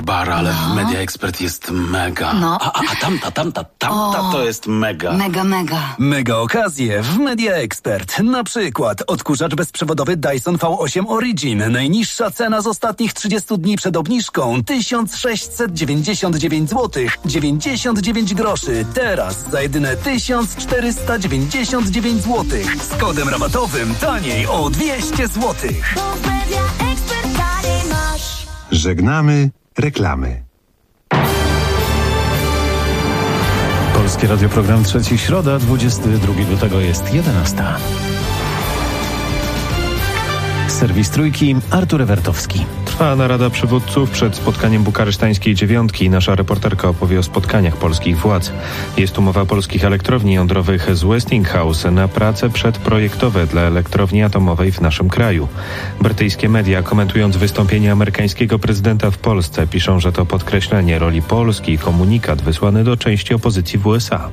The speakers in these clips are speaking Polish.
Barbara, ale w Media Expert jest mega. No. A tamta to jest mega. Mega. Mega okazje w Media Expert. Na przykład odkurzacz bezprzewodowy Dyson V8 Origin. Najniższa cena z ostatnich 30 dni przed obniżką 1699 zł 99 groszy. Teraz za jedyne 1499 zł. Z kodem rabatowym taniej o 200 zł. Żegnamy reklamy. Polskie Radio, program Trzeci, środa, 22 lutego jest 11. Serwis Trójki, Artur Ewertowski. Trwa narada przywódców przed spotkaniem bukaresztańskiej dziewiątki. Nasza reporterka opowie o spotkaniach polskich władz. Jest umowa polskich elektrowni jądrowych z Westinghouse na prace przedprojektowe dla elektrowni atomowej w naszym kraju. Brytyjskie media, komentując wystąpienie amerykańskiego prezydenta w Polsce, piszą, że to podkreślenie roli Polski i komunikat wysłany do części opozycji w USA.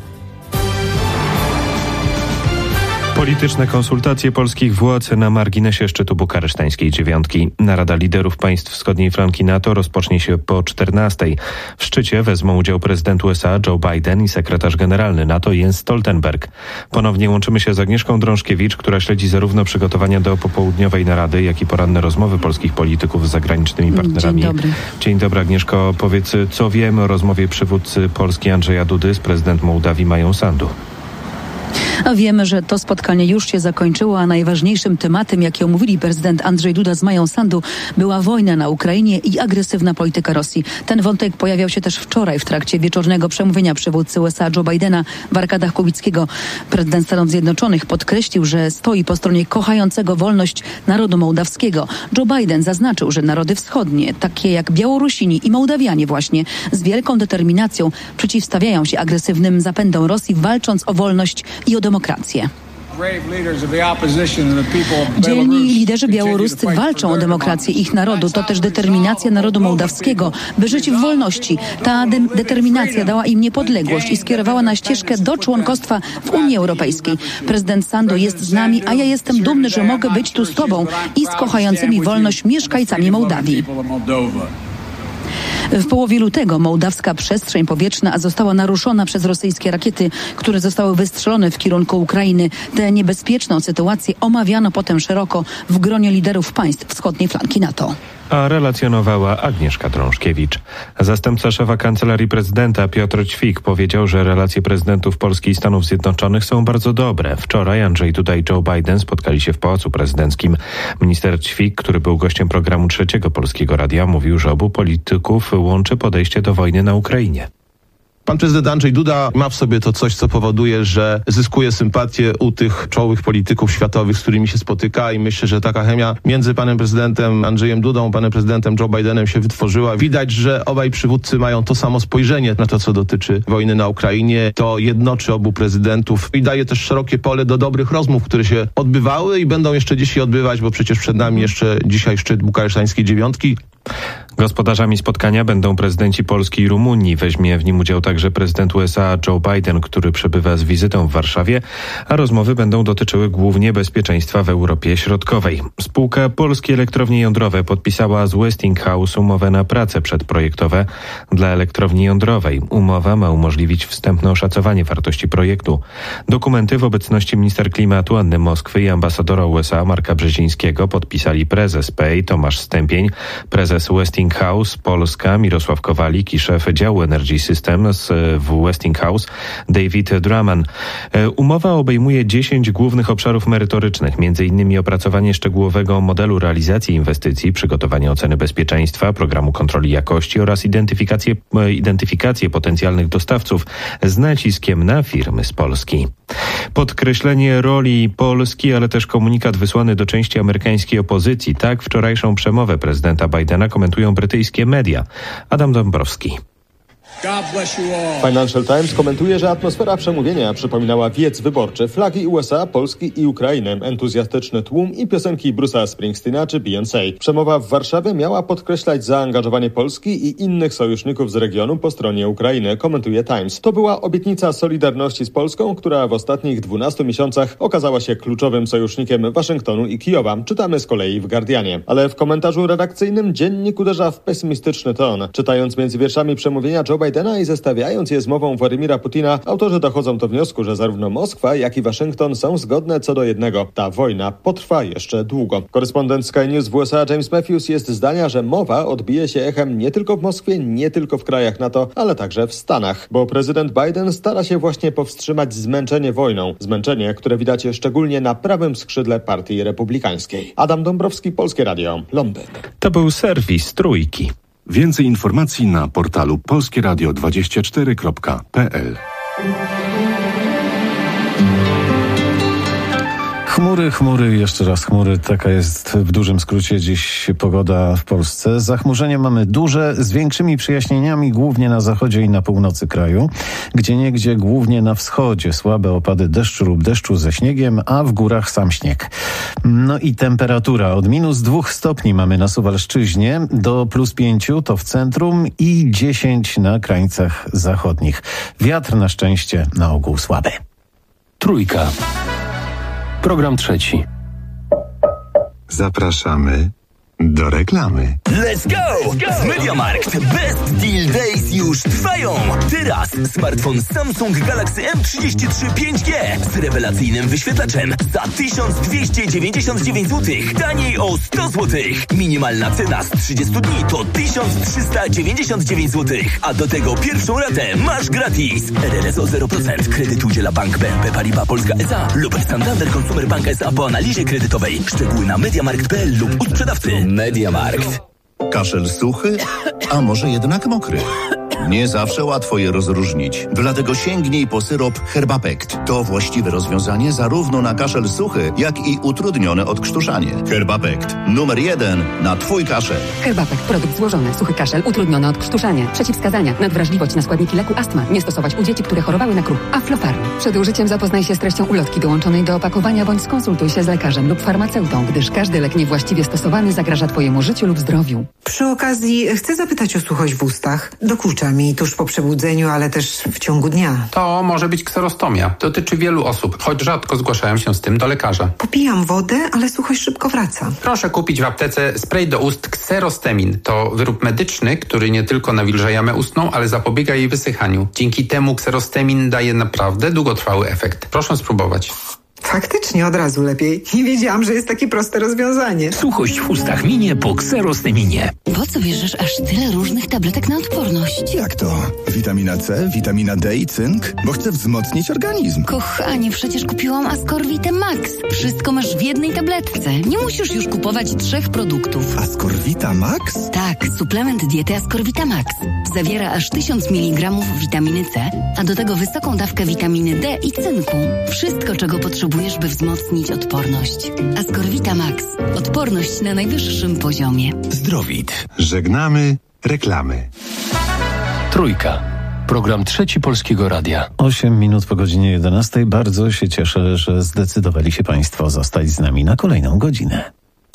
Polityczne konsultacje polskich władz na marginesie szczytu bukaresztańskiej dziewiątki. Narada liderów państw wschodniej flanki NATO rozpocznie się po 14:00. W szczycie wezmą udział prezydent USA Joe Biden i sekretarz generalny NATO Jens Stoltenberg. Ponownie łączymy się z Agnieszką Drążkiewicz, która śledzi zarówno przygotowania do popołudniowej narady, jak i poranne rozmowy polskich polityków z zagranicznymi partnerami. Dzień dobry, Agnieszko. Powiedz, co wiemy o rozmowie przywódcy Polski Andrzeja Dudy z prezydent Mołdawii Mają Sandu. A wiemy, że to spotkanie już się zakończyło, a najważniejszym tematem, jaki omówili prezydent Andrzej Duda z Mają Sandu, była wojna na Ukrainie i agresywna polityka Rosji. Ten wątek pojawiał się też wczoraj w trakcie wieczornego przemówienia przywódcy USA Joe Bidena w Arkadach Kubickiego. Prezydent Stanów Zjednoczonych podkreślił, że stoi po stronie kochającego wolność narodu mołdawskiego. Joe Biden zaznaczył, że narody wschodnie, takie jak Białorusini i Mołdawianie właśnie, z wielką determinacją przeciwstawiają się agresywnym zapędom Rosji, walcząc o wolność i o demokrację. Dzielni liderzy białoruscy walczą o demokrację ich narodu. To też determinacja narodu mołdawskiego, by żyć w wolności. Ta determinacja dała im niepodległość i skierowała na ścieżkę do członkostwa w Unii Europejskiej. Prezydent Sandu jest z nami, a ja jestem dumny, że mogę być tu z tobą i z kochającymi wolność mieszkańcami Mołdawii. W połowie lutego mołdawska przestrzeń powietrzna została naruszona przez rosyjskie rakiety, które zostały wystrzelone w kierunku Ukrainy. Tę niebezpieczną sytuację omawiano potem szeroko w gronie liderów państw wschodniej flanki NATO. A relacjonowała Agnieszka Drążkiewicz. Zastępca szefa Kancelarii Prezydenta Piotr Ćwik powiedział, że relacje prezydentów Polski i Stanów Zjednoczonych są bardzo dobre. Wczoraj Andrzej Duda i Joe Biden spotkali się w Pałacu Prezydenckim. Minister Ćwik, który był gościem programu Trzeciego Polskiego Radia, mówił, że obu polityków łączy podejście do wojny na Ukrainie. Pan prezydent Andrzej Duda ma w sobie to coś, co powoduje, że zyskuje sympatię u tych czołowych polityków światowych, z którymi się spotyka, i myślę, że taka chemia między panem prezydentem Andrzejem Dudą, panem prezydentem Joe Bidenem się wytworzyła. Widać, że obaj przywódcy mają to samo spojrzenie na to, co dotyczy wojny na Ukrainie. To jednoczy obu prezydentów i daje też szerokie pole do dobrych rozmów, które się odbywały i będą jeszcze dzisiaj odbywać, bo przecież przed nami jeszcze dzisiaj szczyt bukaresztańskiej dziewiątki. Gospodarzami spotkania będą prezydenci Polski i Rumunii. Weźmie w nim udział także prezydent USA Joe Biden, który przebywa z wizytą w Warszawie, a rozmowy będą dotyczyły głównie bezpieczeństwa w Europie Środkowej. Spółka Polskie Elektrownie Jądrowe podpisała z Westinghouse umowę na prace przedprojektowe dla elektrowni jądrowej. Umowa ma umożliwić wstępne oszacowanie wartości projektu. Dokumenty w obecności minister klimatu Anny Moskwy i ambasadora USA Marka Brzezińskiego podpisali prezes PEI Tomasz Stępień, prezes Westinghouse Polska Mirosław Kowalik i szef działu Energy Systems w Westinghouse David Drummond. Umowa obejmuje 10 głównych obszarów merytorycznych, m.in. opracowanie szczegółowego modelu realizacji inwestycji, przygotowanie oceny bezpieczeństwa, programu kontroli jakości oraz identyfikację potencjalnych dostawców z naciskiem na firmy z Polski. Podkreślenie roli Polski, ale też komunikat wysłany do części amerykańskiej opozycji. Tak wczorajszą przemowę prezydenta Bidena komentują brytyjskie media. Adam Dąbrowski. Financial Times komentuje, że atmosfera przemówienia przypominała wiec wyborczy, flagi USA, Polski i Ukrainy, entuzjastyczny tłum i piosenki Bruce'a Springsteena czy Beyoncé. Przemowa w Warszawie miała podkreślać zaangażowanie Polski i innych sojuszników z regionu po stronie Ukrainy, komentuje Times. To była obietnica solidarności z Polską, która w ostatnich 12 miesiącach okazała się kluczowym sojusznikiem Waszyngtonu i Kijowa, czytamy z kolei w Guardianie. Ale w komentarzu redakcyjnym dziennik uderza w pesymistyczny ton. Czytając między wierszami przemówienia Joe Bidena i zestawiając je z mową Władimira Putina, autorzy dochodzą do wniosku, że zarówno Moskwa, jak i Waszyngton są zgodne co do jednego. Ta wojna potrwa jeszcze długo. Korespondent Sky News w USA James Matthews jest zdania, że mowa odbije się echem nie tylko w Moskwie, nie tylko w krajach NATO, ale także w Stanach, bo prezydent Biden stara się właśnie powstrzymać zmęczenie wojną. Zmęczenie, które widać szczególnie na prawym skrzydle partii republikańskiej. Adam Dąbrowski, Polskie Radio, Londyn. To był serwis Trójki. Więcej informacji na portalu polskieradio24.pl. Chmury, jeszcze raz chmury. Taka jest w dużym skrócie dziś pogoda w Polsce. Zachmurzenie mamy duże, z większymi przejaśnieniami, głównie na zachodzie i na północy kraju. Gdzieniegdzie, głównie na wschodzie, słabe opady deszczu lub deszczu ze śniegiem, a w górach sam śnieg. No i temperatura od -2 stopni mamy na Suwalszczyźnie, do +5 to w centrum i 10 na krańcach zachodnich. Wiatr na szczęście na ogół słaby. Trójka. Program trzeci. Zapraszamy do reklamy. Let's go! MediaMarkt Best Deal Days już trwają! Teraz smartfon Samsung Galaxy M33 5G z rewelacyjnym wyświetlaczem za 1299 zł, taniej o 100 zł. Minimalna cena z 30 dni to 1399 zł, a do tego pierwszą ratę masz gratis. RRSO 0%. Kredyt udziela Bank BNP Paribas Polska S.A. lub Santander Consumer Bank S.A. po analizie kredytowej. Szczegóły na mediamarkt.pl lub u sprzedawcy. MediaMarkt. Kaszel suchy, a może jednak mokry? Nie zawsze łatwo je rozróżnić, dlatego sięgnij po syrop Herbapekt. To właściwe rozwiązanie zarówno na kaszel suchy, jak i utrudnione odkrztuszanie. Herbapekt. Numer 1 na Twój kaszel. Herbapekt. Produkt złożony. Suchy kaszel, utrudnione odkrztuszanie. Przeciwwskazania. Nadwrażliwość na składniki leku astma. Nie stosować u dzieci, które chorowały na KRUP. Aflofarm. Przed użyciem zapoznaj się z treścią ulotki dołączonej do opakowania bądź skonsultuj się z lekarzem lub farmaceutą, gdyż każdy lek niewłaściwie stosowany zagraża Twojemu życiu lub zdrowiu. Przy okazji chcę zapytać o suchość w ustach. Dokucza mi tuż po przebudzeniu, ale też w ciągu dnia. To może być kserostomia. Dotyczy wielu osób, choć rzadko zgłaszają się z tym do lekarza. Popijam wodę, ale suchość szybko wraca. Proszę kupić w aptece spray do ust Xerostemin. To wyrób medyczny, który nie tylko nawilża jamę ustną, ale zapobiega jej wysychaniu. Dzięki temu Xerostemin daje naprawdę długotrwały efekt. Proszę spróbować. Faktycznie od razu lepiej. Nie wiedziałam, że jest takie proste rozwiązanie. Suchość w ustach minie po Xerosteminie. Po co bierzesz aż tyle różnych tabletek na odporność? Jak to? Witamina C, witamina D i cynk? Bo chcę wzmocnić organizm. Kochanie, przecież kupiłam Ascorvitę Max. Wszystko masz w jednej tabletce. Nie musisz już kupować 3 produktów. Ascorvita Max? Tak, suplement diety Ascorvita Max. Zawiera aż 1000 mg witaminy C, a do tego wysoką dawkę witaminy D i cynku. Wszystko, czego potrzebujesz, by wzmocnić odporność. Ascorvita Max. Odporność na najwyższym poziomie. Zdrowit. Żegnamy reklamy. Trójka. Program trzeci Polskiego Radia. 8 minut po godzinie 11. Bardzo się cieszę, że zdecydowali się Państwo zostać z nami na kolejną godzinę.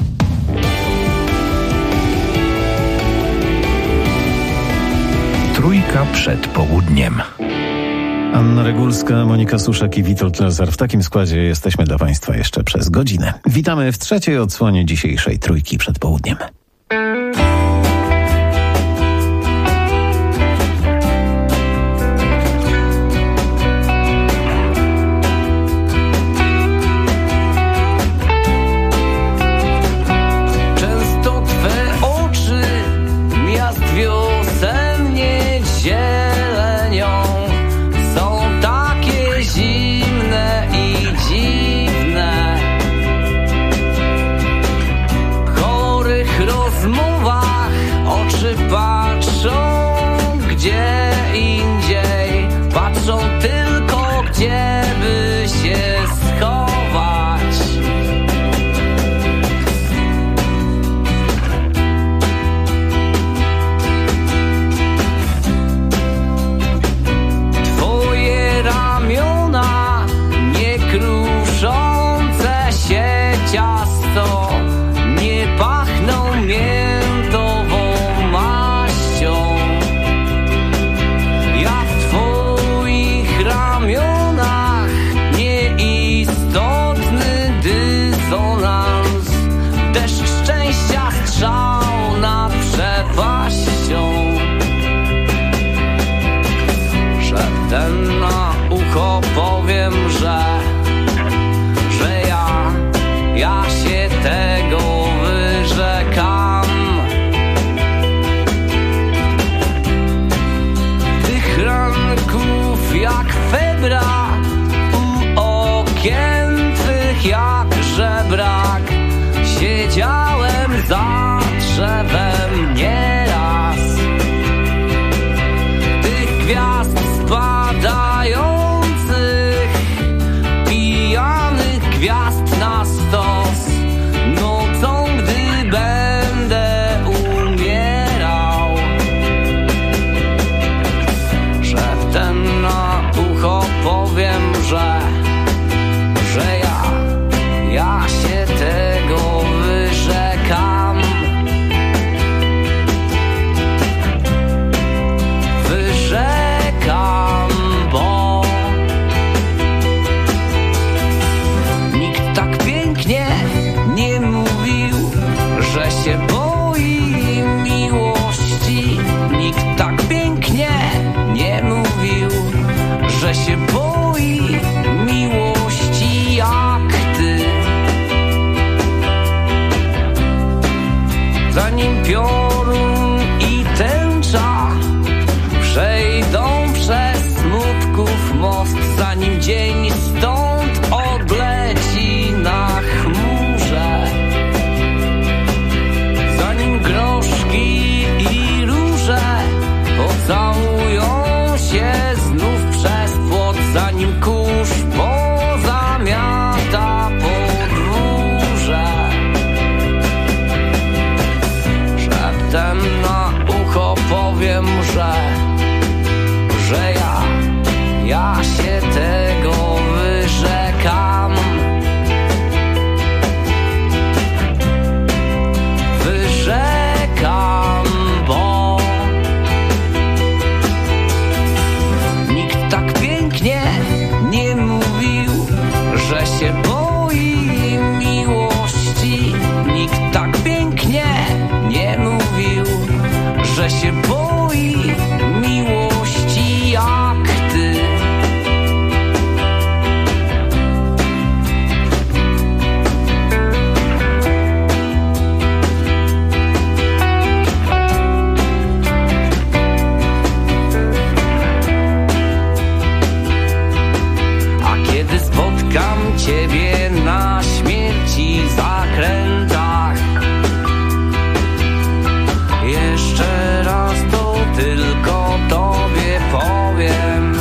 Trójka przed południem. Anna Regulska, Monika Suszek i Witold Lazar. W takim składzie jesteśmy dla Państwa jeszcze przez godzinę. Witamy w trzeciej odsłonie dzisiejszej Trójki przed południem. Często Twe oczy miast wiosennie zielenią są takie zimne i dziwne. W chorych rozmowach oczy patrzą gdzie indziej, patrzą tylko gdzie by się schować. Nikt tak pięknie nie mówił, że się boi miłości jak ty. Zanim piorun i tęcza przejdą przez smutków most, zanim dzień stąd odleci na chmurze, zanim groszki i róże pocałują się znów przez płot, zanim kurz pozamiata podwórze, szeptem na ucho powiem, że ja się tego wyrzekam. Wyrzekam, bo nikt tak pięknie nie mówił, że się boi miłości. Nikt tak pięknie nie mówił, że się boi miłości jak ty. A kiedy spotkam ciebie na śmierci zakrętach, jeszcze raz to tylko tobie powiem.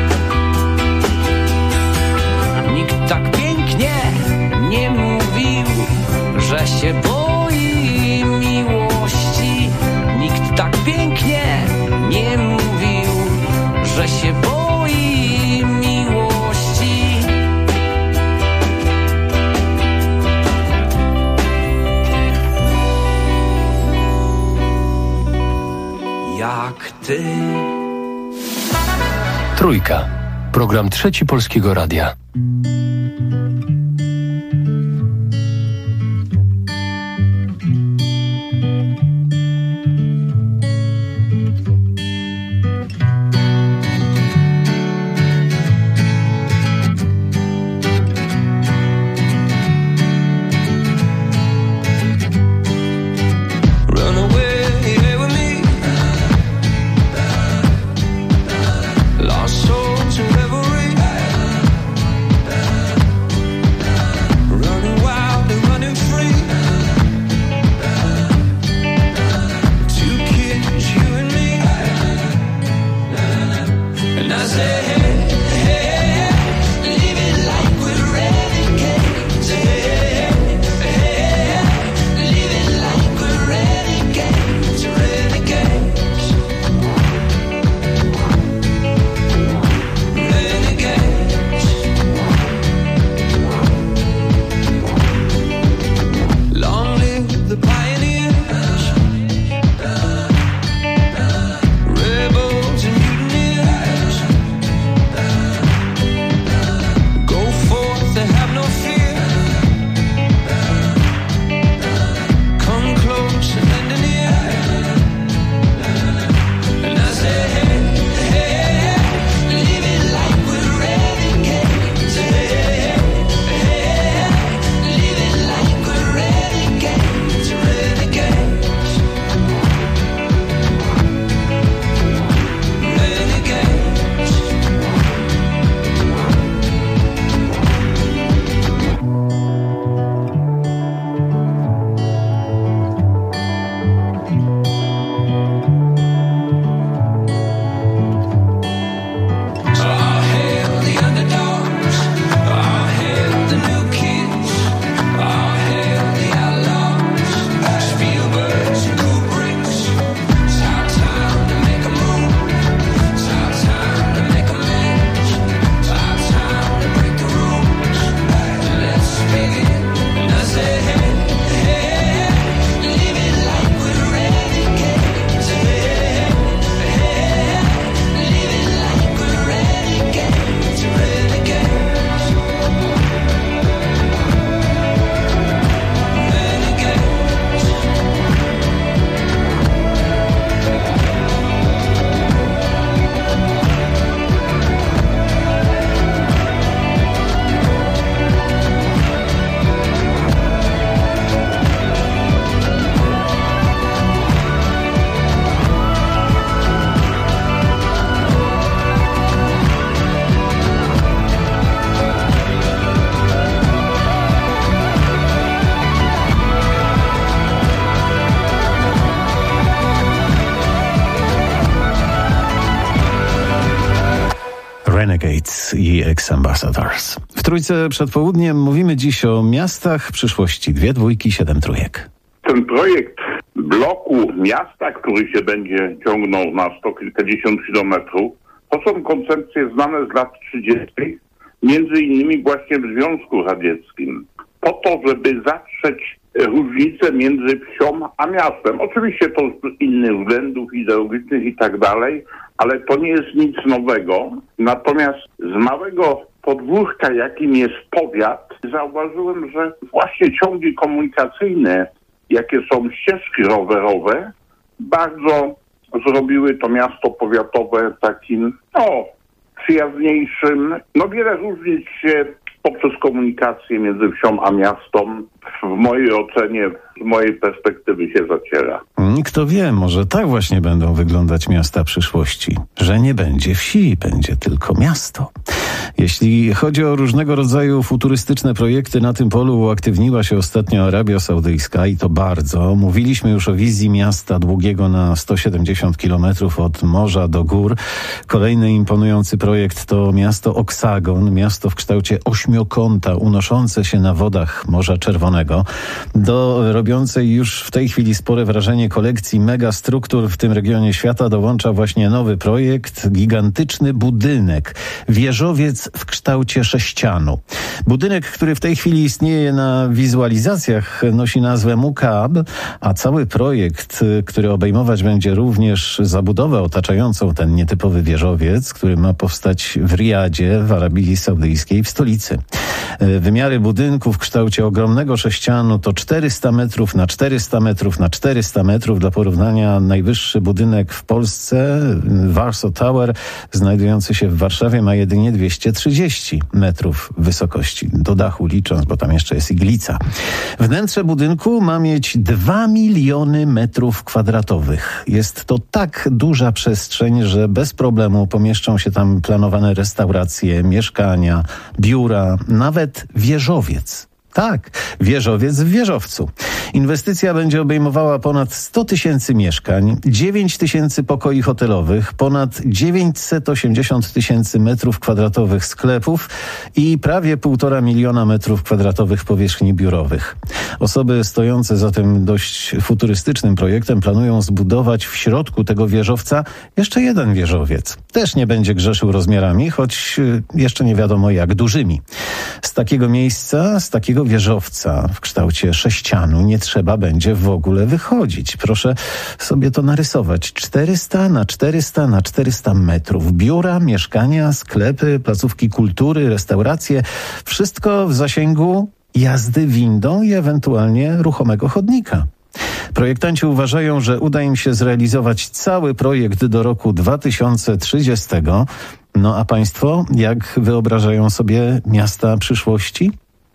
Nikt tak pięknie nie mówił, że się boi miłości. Nikt tak pięknie nie mówił, że się boi miłości. Jak ty. Trójka. Program Trzeci Polskiego Radia. Renegades i Ex-Ambassadors. W Trójce przed południem mówimy dziś o miastach przyszłości. 2 dwójki, 7 trójek. Ten projekt bloku miasta, który się będzie ciągnął na 100 kilkadziesiąt kilometrów, to są koncepcje znane z lat 30., między innymi właśnie w Związku Radzieckim, po to, żeby zatrzeć różnicę między wsią a miastem. Oczywiście to z innych względów ideologicznych i tak dalej, ale to nie jest nic nowego. Natomiast z małego podwórka, jakim jest powiat, zauważyłem, że właśnie ciągi komunikacyjne, jakie są ścieżki rowerowe, bardzo zrobiły to miasto powiatowe takim, przyjazniejszym. Wiele różnic się poprzez komunikację między wsią a miastem w mojej ocenie, z mojej perspektywy się zaciera. Kto wie, może tak właśnie będą wyglądać miasta przyszłości, że nie będzie wsi, będzie tylko miasto. Jeśli chodzi o różnego rodzaju futurystyczne projekty, na tym polu uaktywniła się ostatnio Arabia Saudyjska i to bardzo. Mówiliśmy już o wizji miasta długiego na 170 km od morza do gór. Kolejny imponujący projekt to miasto Oksagon, miasto w kształcie ośmiokąta unoszące się na wodach Morza Czerwonego. Do robiącej już w tej chwili spore wrażenie kolekcji megastruktur w tym regionie świata dołącza właśnie nowy projekt, gigantyczny budynek, wieżowiec w kształcie sześcianu. Budynek, który w tej chwili istnieje na wizualizacjach, nosi nazwę Mukab, a cały projekt, który obejmować będzie również zabudowę otaczającą ten nietypowy wieżowiec, który ma powstać w Riyadzie, w Arabii Saudyjskiej, w stolicy. Wymiary budynku w kształcie ogromnego sześcianu to 400 metrów na 400 metrów na 400 metrów. Dla porównania najwyższy budynek w Polsce, Warsaw Tower, znajdujący się w Warszawie, ma jedynie 230 metrów wysokości. Do dachu licząc, bo tam jeszcze jest iglica. Wnętrze budynku ma mieć 2 miliony metrów kwadratowych. Jest to tak duża przestrzeń, że bez problemu pomieszczą się tam planowane restauracje, mieszkania, biura, nawet wieżowiec. Tak, wieżowiec w wieżowcu. Inwestycja będzie obejmowała ponad 100 000 mieszkań, 9 000 pokoi hotelowych, ponad 980 000 metrów kwadratowych sklepów i prawie 1,5 miliona metrów kwadratowych powierzchni biurowych. Osoby stojące za tym dość futurystycznym projektem planują zbudować w środku tego wieżowca jeszcze jeden wieżowiec. Też nie będzie grzeszył rozmiarami, choć jeszcze nie wiadomo jak dużymi. Z takiego miejsca, z takiego wieżowca w kształcie sześcianu nie trzeba będzie w ogóle wychodzić. Proszę sobie to narysować. 400 na 400 na 400 metrów. Biura, mieszkania, sklepy, placówki kultury, restauracje. Wszystko w zasięgu jazdy windą i ewentualnie ruchomego chodnika. Projektanci uważają, że uda im się zrealizować cały projekt do roku 2030. No a państwo, jak wyobrażają sobie miasta przyszłości?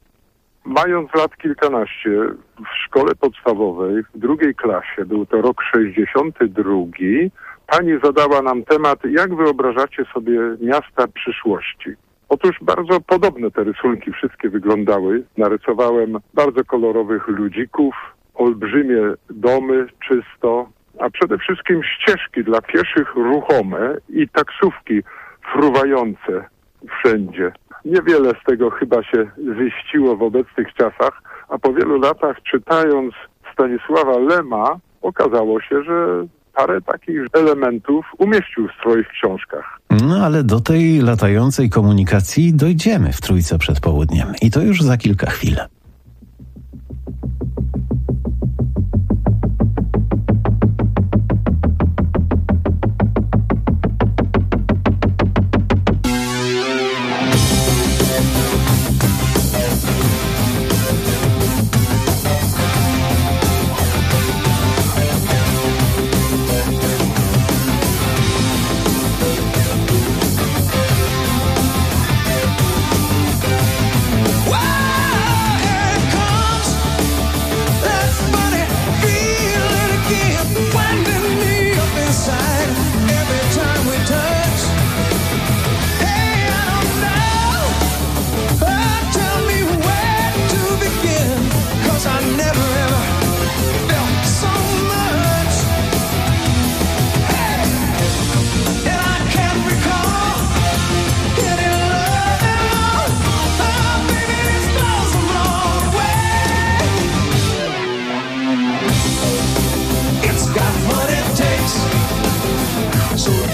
Mając lat kilkanaście, w szkole podstawowej, w 2. klasie, był to rok 62, pani zadała nam temat, jak wyobrażacie sobie miasta przyszłości. Otóż bardzo podobne te rysunki wszystkie wyglądały. Narysowałem bardzo kolorowych ludzików, olbrzymie domy, czysto, a przede wszystkim ścieżki dla pieszych ruchome i taksówki fruwające wszędzie. Niewiele z tego chyba się ziściło w obecnych czasach, a po wielu latach czytając Stanisława Lema okazało się, że parę takich elementów umieścił w swoich książkach. No ale do tej latającej komunikacji dojdziemy w Trójce przed południem i to już za kilka chwil. Whoa!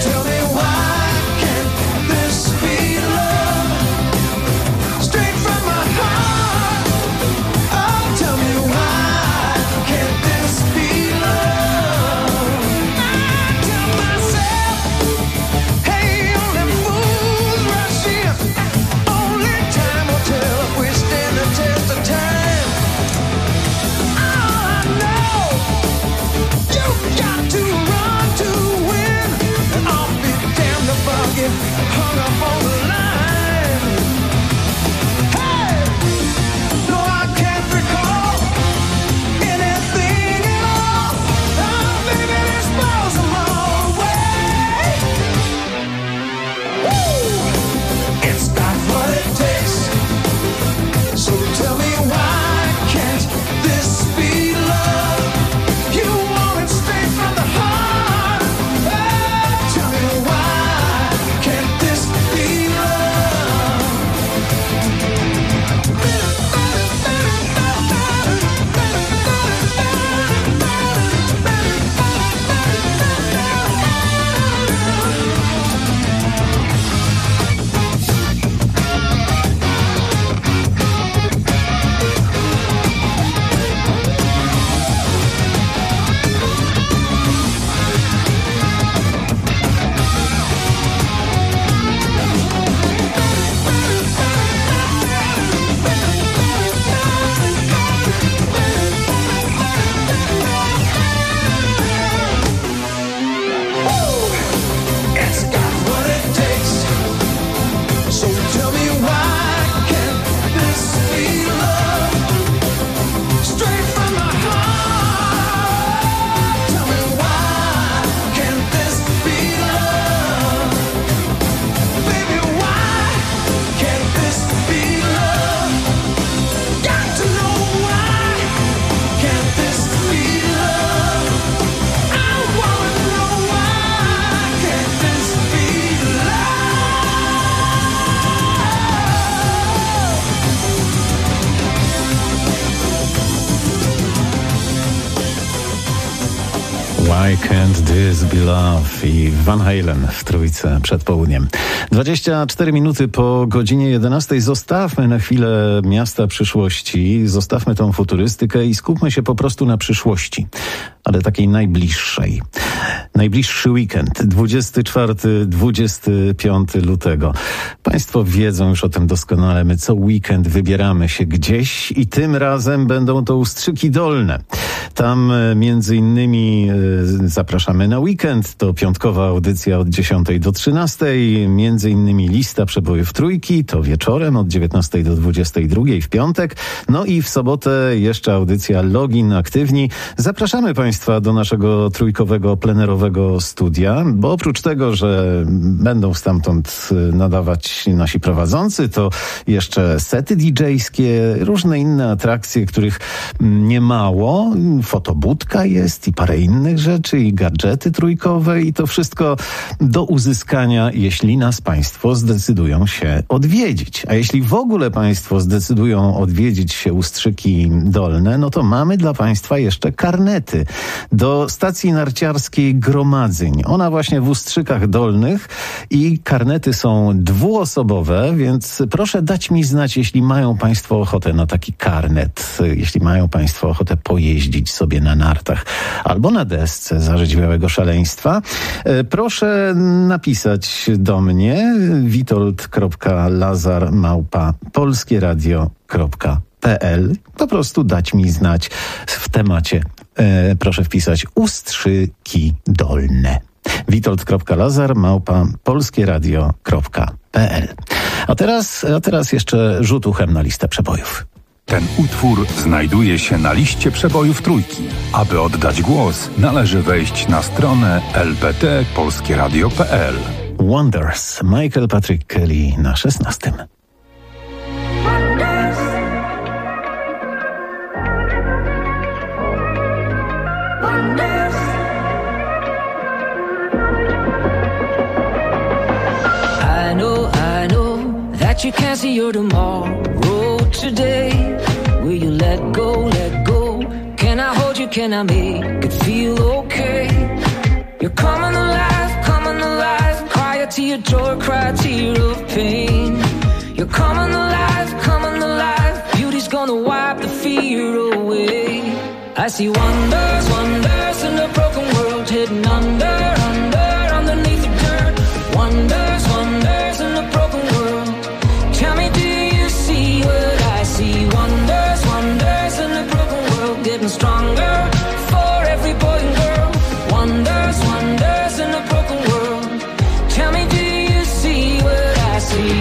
Why Can't This Be Love i Van Halen w trójce przed południem. 24 minuty po godzinie 11. Zostawmy na chwilę miasta przyszłości, zostawmy tą futurystykę i skupmy się po prostu na przyszłości, ale takiej najbliższej. Najbliższy weekend, 24-25 lutego. Państwo wiedzą już o tym doskonale. My co weekend wybieramy się gdzieś i tym razem będą to Ustrzyki Dolne. Tam między innymi zapraszamy na weekend. To piątkowa audycja od 10 do 13. Między innymi lista przebojów trójki. To wieczorem od 19 do 22 w piątek. No i w sobotę jeszcze audycja Login Aktywni. Zapraszamy Państwa do naszego trójkowego, plenerowego studia, bo oprócz tego, że będą stamtąd nadawać nasi prowadzący, to jeszcze sety DJ-skie, różne inne atrakcje, których niemało. Fotobudka jest i parę innych rzeczy, i gadżety trójkowe i to wszystko do uzyskania, jeśli nas Państwo zdecydują się odwiedzić. A jeśli w ogóle Państwo zdecydują odwiedzić się Ustrzyki Dolne, no to mamy dla Państwa jeszcze karnety do stacji narciarskiej Gromadzyń. Ona właśnie w Ustrzykach Dolnych i karnety są dwuosobowe, więc proszę dać mi znać, jeśli mają Państwo ochotę na taki karnet, jeśli mają Państwo ochotę pojeździć sobie na nartach albo na desce zażyćwiałego szaleństwa. Proszę napisać do mnie witold.lazar@polskieradio.pl. Po prostu dać mi znać w temacie. Proszę wpisać Ustrzyki Dolne. witold.lazar@polskieradio.pl. A teraz jeszcze rzut uchem na listę przebojów. Ten utwór znajduje się na liście przebojów trójki. Aby oddać głos, należy wejść na stronę lpt.polskieradio.pl. Wonders, Michael Patrick Kelly na 16. I know that you can't see your tomorrow today. Will you let go? Can I hold you? Can I make it feel okay? You're coming alive, tear, joy, cry a tear of pain. You're coming alive, beauty's gonna wipe the fear away. I see wonders, wonders in a broken world, hidden under, under, underneath the dirt. Wonders, wonders in a broken world. Tell me, do you see what I see? Wonders, wonders in a broken world, getting stronger for every boy and girl. Wonders, wonders in a broken world. Tell me, do you see what I see?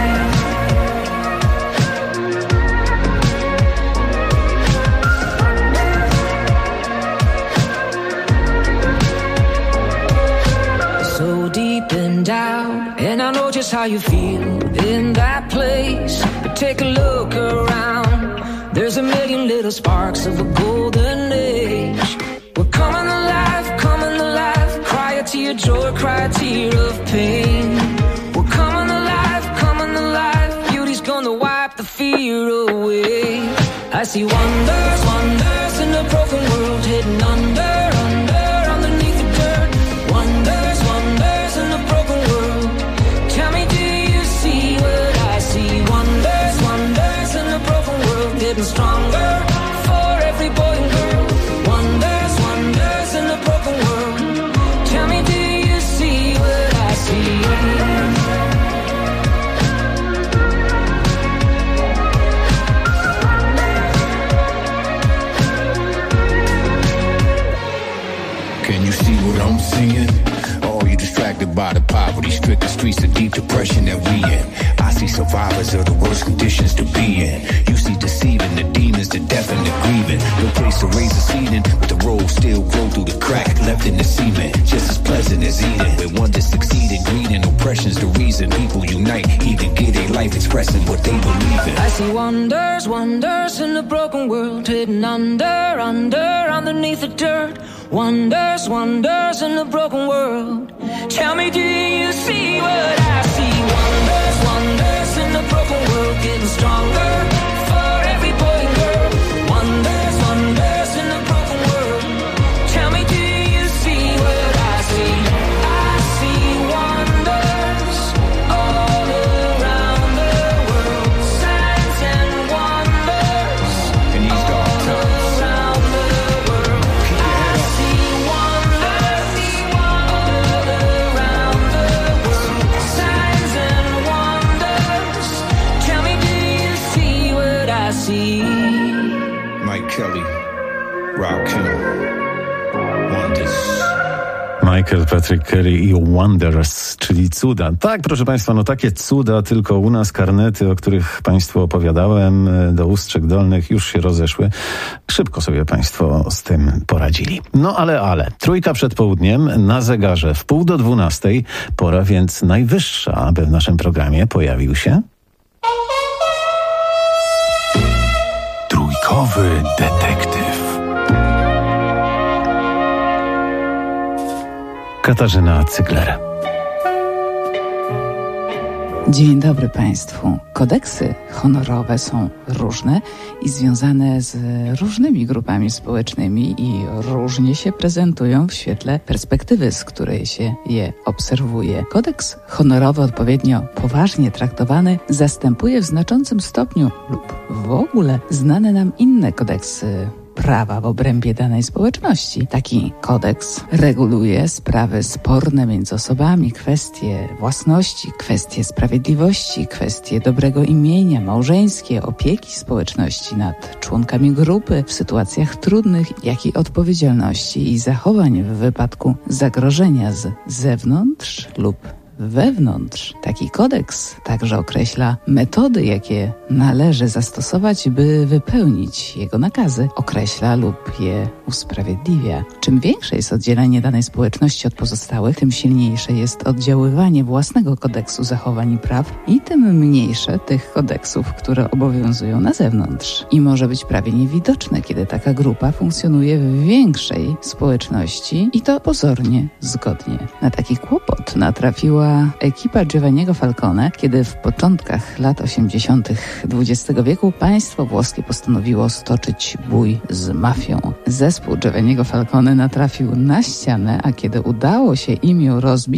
So deep and down, and I know just how you feel in that place. But take a look around, there's a million little sparks of a golden age. We're coming alive, cry a tear, joy, cry a tear of pain. We're coming alive, beauty's gonna wipe the fear away. I see wonders, wonders in a broken world, hidden under, under, underneath the dirt. Wonders, wonders in a broken world. Tell me, do you see what I see? Wonders, wonders in a broken world, getting stronger for every boy and girl. Wonders, wonders in a broken world. Tell me, do you see what I see? Can you see what I'm seeing? Oh, you distracted by the poverty, stricken streets of deep depression that we in. I see survivors of the worst conditions to be in. You see deceiving the demons, the deaf and the grieving. No place to raise a seeding, but the road still grow through the crack left in the cement. Just as pleasant as eating. When one to succeed in greed and oppression's the reason people unite, even get a life expressing what they believe in. I see wonders, wonders in a broken world, hidden under, under, underneath the dirt. Wonders, wonders in a broken world. Tell me, do you see what I see? Wonders, wonders in a broken world, getting stronger for every boy and girl. Wonders, wonders in a broken world. Tell me, do you see what I see? I see wonders all around the world. Signs and wonders in these dark times. Mike Kelly, Rakim, Wonders. Michael Patrick Kelly i Wonders, czyli cuda. Tak, proszę Państwa, no takie cuda, tylko u nas karnety, o których Państwu opowiadałem, do Ustrzeg Dolnych już się rozeszły. Szybko sobie Państwo z tym poradzili. No ale, trójka przed południem, na zegarze w 11:30, pora więc najwyższa, aby w naszym programie pojawił się... Trójkowy detektyw. Katarzyna Cygler. Dzień dobry Państwu. Kodeksy honorowe są różne i związane z różnymi grupami społecznymi i różnie się prezentują w świetle perspektywy, z której się je obserwuje. Kodeks honorowy odpowiednio poważnie traktowany zastępuje w znaczącym stopniu lub w ogóle znane nam inne kodeksy prawa w obrębie danej społeczności. Taki kodeks reguluje sprawy sporne między osobami, kwestie własności, kwestie sprawiedliwości, kwestie dobrego imienia, małżeńskie, opieki społeczności nad członkami grupy w sytuacjach trudnych, jak i odpowiedzialności i zachowań w wypadku zagrożenia z zewnątrz lub wewnątrz. Taki kodeks także określa metody, jakie należy zastosować, by wypełnić jego nakazy, określa lub je usprawiedliwia. Czym większe jest oddzielenie danej społeczności od pozostałych, tym silniejsze jest oddziaływanie własnego kodeksu zachowań i praw i tym mniejsze tych kodeksów, które obowiązują na zewnątrz. I może być prawie niewidoczne, kiedy taka grupa funkcjonuje w większej społeczności i to pozornie zgodnie. Na taki kłopot natrafiła ekipa Giovanniego Falcone, kiedy w początkach lat 80. XX wieku państwo włoskie postanowiło stoczyć bój z mafią. Zespół Giovanniego Falcone natrafił na ścianę, a kiedy udało się im ją rozbić,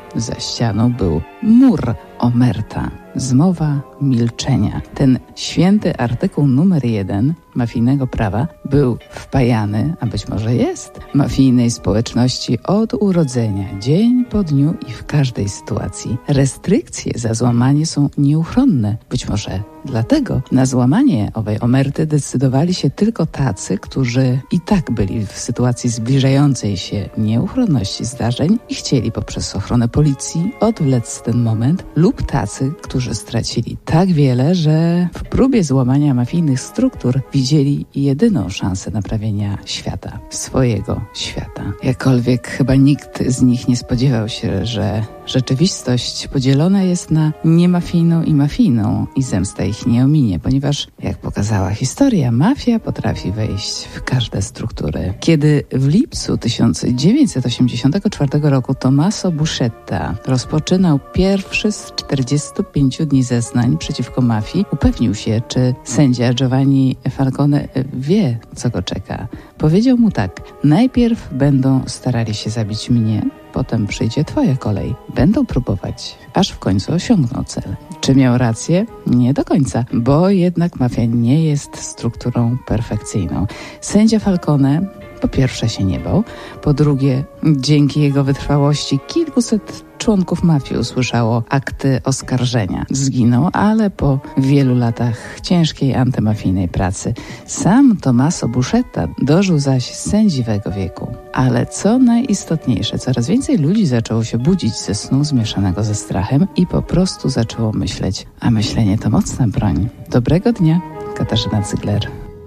za ścianą był mur omerta, zmowa milczenia. Ten święty artykuł numer 1 mafijnego prawa był wpajany, a być może jest, mafijnej społeczności od urodzenia, dzień po dniu i w każdej sytuacji. Restrykcje za złamanie są nieuchronne. Być może dlatego na złamanie owej omerty decydowali się tylko tacy, którzy i tak byli w sytuacji zbliżającej się nieuchronności zdarzeń i chcieli poprzez ochronę policji odwlec ten moment, lub tacy, którzy stracili tak wiele, że w próbie złamania mafijnych struktur widzieli jedyną szansę naprawienia świata, swojego świata. Jakkolwiek chyba nikt z nich nie spodziewał się, że rzeczywistość podzielona jest na niemafijną i mafijną i zemsta ich nie ominie, ponieważ, jak pokazała historia, mafia potrafi wejść w każde struktury. Kiedy w lipcu 1984 roku Tommaso Buscetta rozpoczynał pierwszy z 45 dni zeznań przeciwko mafii, upewnił się, czy sędzia Giovanni Falcone wie, co go czeka. Powiedział mu tak: najpierw będą starali się zabić mnie, potem przyjdzie twoja kolej. Będą próbować, aż w końcu osiągną cel. Czy miał rację? Nie do końca, bo jednak mafia nie jest strukturą perfekcyjną. Sędzia Falcone po pierwsze się nie bał, po drugie dzięki jego wytrwałości kilkuset członków mafii usłyszało akty oskarżenia. Zginął, ale po wielu latach ciężkiej antymafijnej pracy. Sam Tommaso Buscetta dożył zaś sędziwego wieku. Ale co najistotniejsze, coraz więcej ludzi zaczęło się budzić ze snu zmieszanego ze strachem i po prostu zaczęło myśleć. A myślenie to mocna broń. Dobrego dnia, Katarzyna Cygler.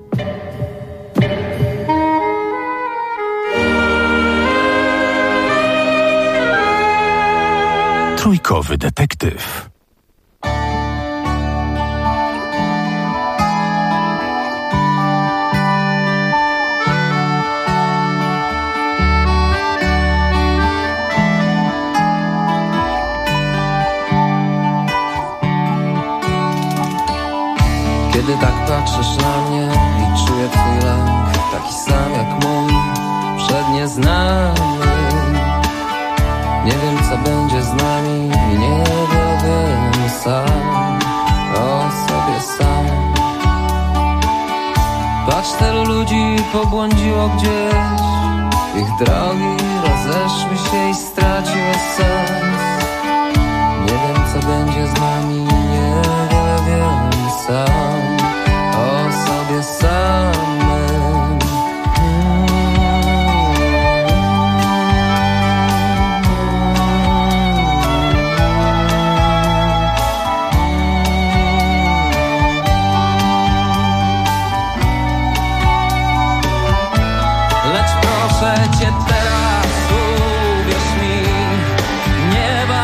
Trójkowy detektyw. Kiedy tak patrzysz na mnie i czuję twój lęk, taki sam jak mój, przed nieznanym. Nie wiem, co będzie z nami i nie wiem sam o sobie sam. Patrz, tylu ludzi pobłądziło gdzieś, ich drogi rozeszły się i straciły sens. Nie wiem, co będzie z nami, nie wiem sam o sobie samym. Lecz proszę cię teraz, uwierz mi, nie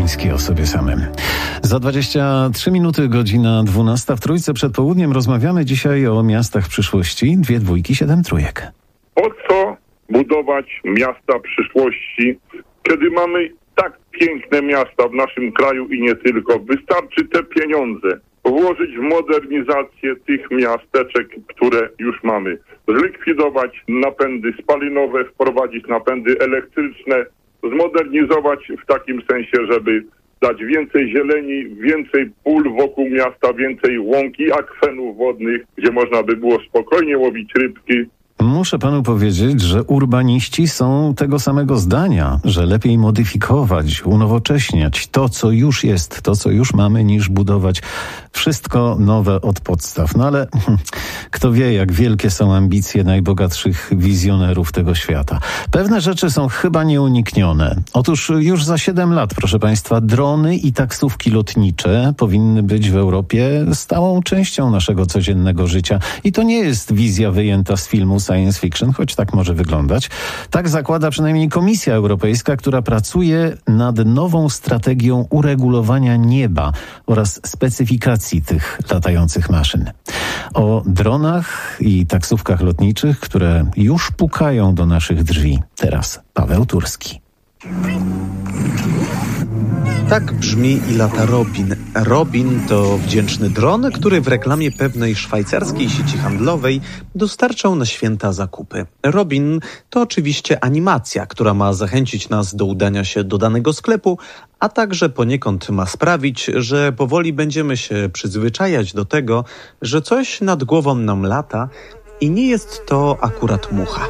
pańskiej osobie samym. Za 23 minuty, godzina 12 w Trójce przed południem rozmawiamy dzisiaj o miastach przyszłości. 2 dwójki, 7 trójek. Po co budować miasta przyszłości, kiedy mamy tak piękne miasta w naszym kraju i nie tylko? Wystarczy te pieniądze włożyć w modernizację tych miasteczek, które już mamy. Zlikwidować napędy spalinowe, wprowadzić napędy elektryczne, zmodernizować w takim sensie, żeby dać więcej zieleni, więcej pól wokół miasta, więcej łąk i akwenów wodnych, gdzie można by było spokojnie łowić rybki. Muszę panu powiedzieć, że urbaniści są tego samego zdania, że lepiej modyfikować, unowocześniać to, co już jest, to, co już mamy, niż budować wszystko nowe od podstaw. No ale kto wie, jak wielkie są ambicje najbogatszych wizjonerów tego świata. Pewne rzeczy są chyba nieuniknione. Otóż już za 7 lat, proszę państwa, drony i taksówki lotnicze powinny być w Europie stałą częścią naszego codziennego życia. I to nie jest wizja wyjęta z filmu science fiction, choć tak może wyglądać. Tak zakłada przynajmniej Komisja Europejska, która pracuje nad nową strategią uregulowania nieba oraz specyfikacji tych latających maszyn. O dronach i taksówkach lotniczych, które już pukają do naszych drzwi. Teraz Paweł Turski. Tak brzmi i lata Robin. Robin to wdzięczny dron, który w reklamie pewnej szwajcarskiej sieci handlowej dostarczał na święta zakupy. Robin to oczywiście animacja, która ma zachęcić nas do udania się do danego sklepu, a także poniekąd ma sprawić, że powoli będziemy się przyzwyczajać do tego, że coś nad głową nam lata i nie jest to akurat mucha.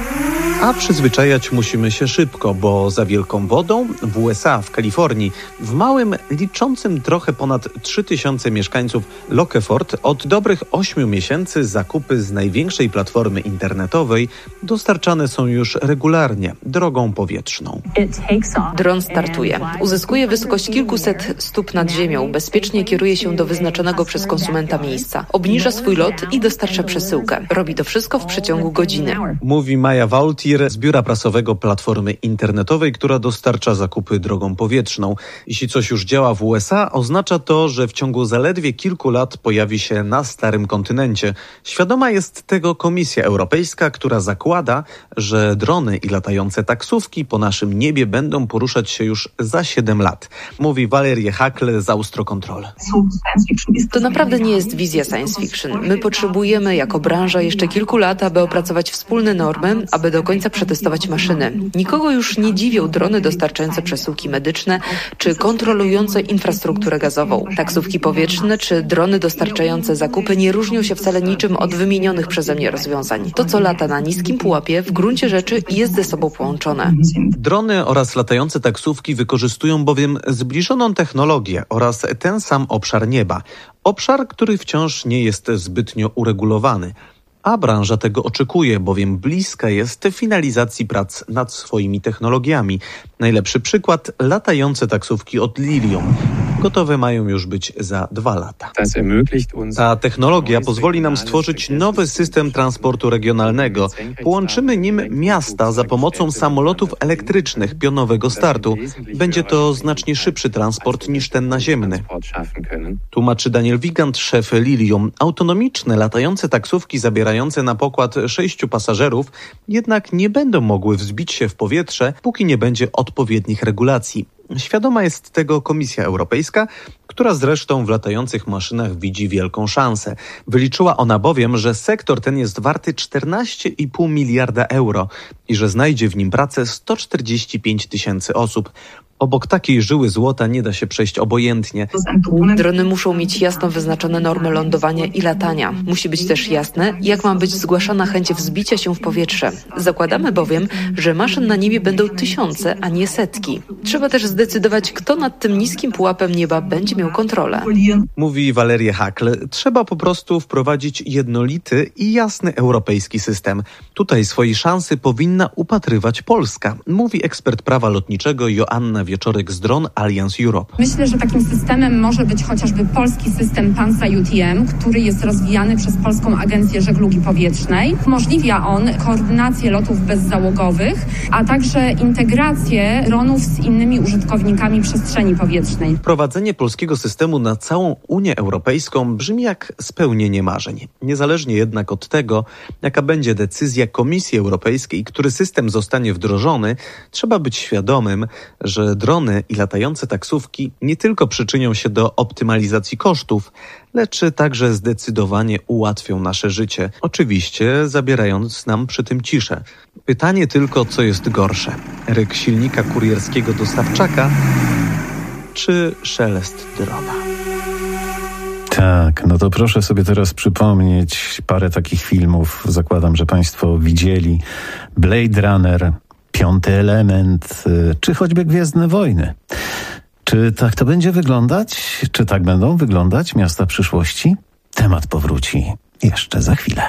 A przyzwyczajać musimy się szybko, bo za wielką wodą w USA, w Kalifornii, w małym, liczącym trochę ponad 3000 mieszkańców Lockeford od dobrych 8 miesięcy zakupy z największej platformy internetowej dostarczane są już regularnie, drogą powietrzną. Dron startuje. Uzyskuje wysokość kilkuset stóp nad ziemią, bezpiecznie kieruje się do wyznaczonego przez konsumenta miejsca, obniża swój lot i dostarcza przesyłkę. Robi to wszystko w przeciągu godziny. Mówi Maja Waltier z biura prasowego platformy internetowej, która dostarcza zakupy drogą powietrzną. Jeśli coś już działa w USA, oznacza to, że w ciągu zaledwie kilku lat pojawi się na starym kontynencie. Świadoma jest tego Komisja Europejska, która zakłada, że drony i latające taksówki po naszym niebie będą poruszać się już za 7 lat. Mówi Valerie Hakl z Austrocontrol. To naprawdę nie jest wizja science fiction. My potrzebujemy jako branża jeszcze kilku lat, aby opracować wspólne normy, aby do końca przetestować maszyny. Nikogo już nie dziwią drony dostarczające przesyłki medyczne czy kontrolujące infrastrukturę gazową. Taksówki powietrzne czy drony dostarczające zakupy nie różnią się wcale niczym od wymienionych przeze mnie rozwiązań. To, co lata na niskim pułapie, w gruncie rzeczy jest ze sobą połączone. Drony oraz latające taksówki wykorzystują bowiem zbliżoną technologię oraz ten sam obszar nieba. Obszar, który wciąż nie jest zbytnio uregulowany. A branża tego oczekuje, bowiem bliska jest finalizacji prac nad swoimi technologiami. Najlepszy przykład – latające taksówki od Lilium. Gotowe mają już być za 2 lata. Ta technologia pozwoli nam stworzyć nowy system transportu regionalnego. Połączymy nim miasta za pomocą samolotów elektrycznych pionowego startu. Będzie to znacznie szybszy transport niż ten naziemny. Tłumaczy Daniel Wigand, szef Lilium. Autonomiczne latające taksówki zabierające na pokład 6 pasażerów jednak nie będą mogły wzbić się w powietrze, póki nie będzie odpowiednich regulacji. Świadoma jest tego Komisja Europejska, która zresztą w latających maszynach widzi wielką szansę. Wyliczyła ona bowiem, że sektor ten jest warty 14,5 miliarda euro i że znajdzie w nim pracę 145 000 osób. Obok takiej żyły złota nie da się przejść obojętnie. Drony muszą mieć jasno wyznaczone normy lądowania i latania. Musi być też jasne, jak ma być zgłaszana chęć wzbicia się w powietrze. Zakładamy bowiem, że maszyn na niebie będą tysiące, a nie setki. Trzeba też zdecydować, kto nad tym niskim pułapem nieba będzie miał kontrolę. Mówi Valerie Hakl. Trzeba po prostu wprowadzić jednolity i jasny europejski system. Tutaj swojej szansy powinna upatrywać Polska, mówi ekspert prawa lotniczego Joanna Wieczorek z Dron Alliance Europe. Myślę, że takim systemem może być chociażby polski system PANSA-UTM, który jest rozwijany przez Polską Agencję Żeglugi Powietrznej. Umożliwia on koordynację lotów bezzałogowych, a także integrację dronów z innymi użytkownikami przestrzeni powietrznej. Wprowadzenie polskiego systemu na całą Unię Europejską brzmi jak spełnienie marzeń. Niezależnie jednak od tego, jaka będzie decyzja Komisji Europejskiej, który system zostanie wdrożony, trzeba być świadomym, że drony i latające taksówki nie tylko przyczynią się do optymalizacji kosztów, lecz także zdecydowanie ułatwią nasze życie. Oczywiście zabierając nam przy tym ciszę. Pytanie tylko, co jest gorsze. Ryk silnika kurierskiego dostawczaka czy szelest drona? Tak, no to proszę sobie teraz przypomnieć parę takich filmów. Zakładam, że Państwo widzieli. Blade Runner, Piąty Element, czy choćby Gwiezdne Wojny. Czy tak to będzie wyglądać? Czy tak będą wyglądać miasta przyszłości? Temat powróci jeszcze za chwilę.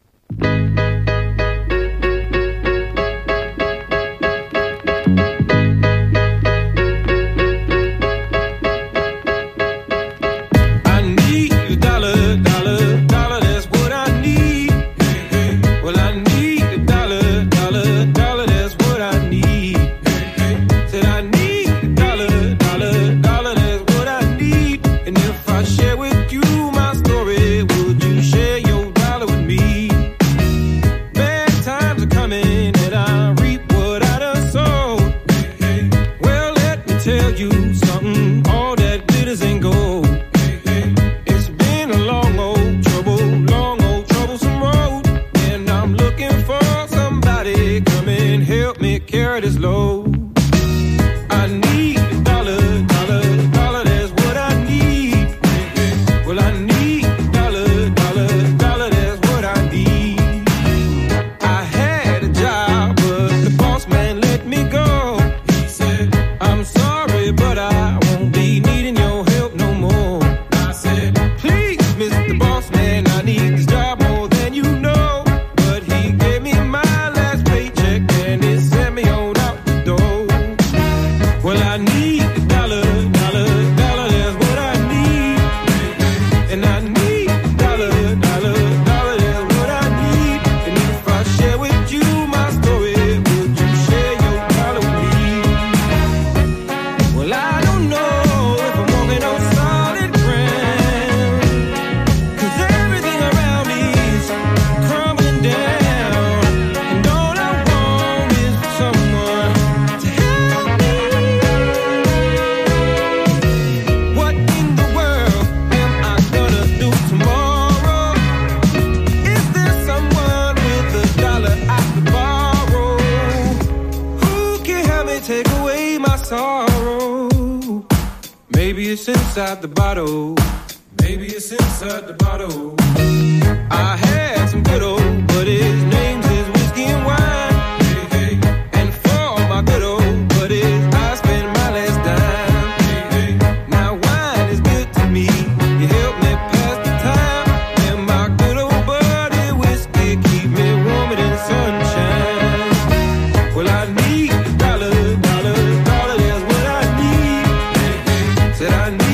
Inside the bottle, maybe it's inside the bottle. I had some good old buddies, names is whiskey and wine. Hey, hey. And for all my good old buddies, I spend my last dime. Hey, hey. Now wine is good to me, you help me pass the time. And my good old buddy whiskey keep me warmer than sunshine. Well, I need a dollar, dollar, dollar, that's what I need. Hey, hey. Said I need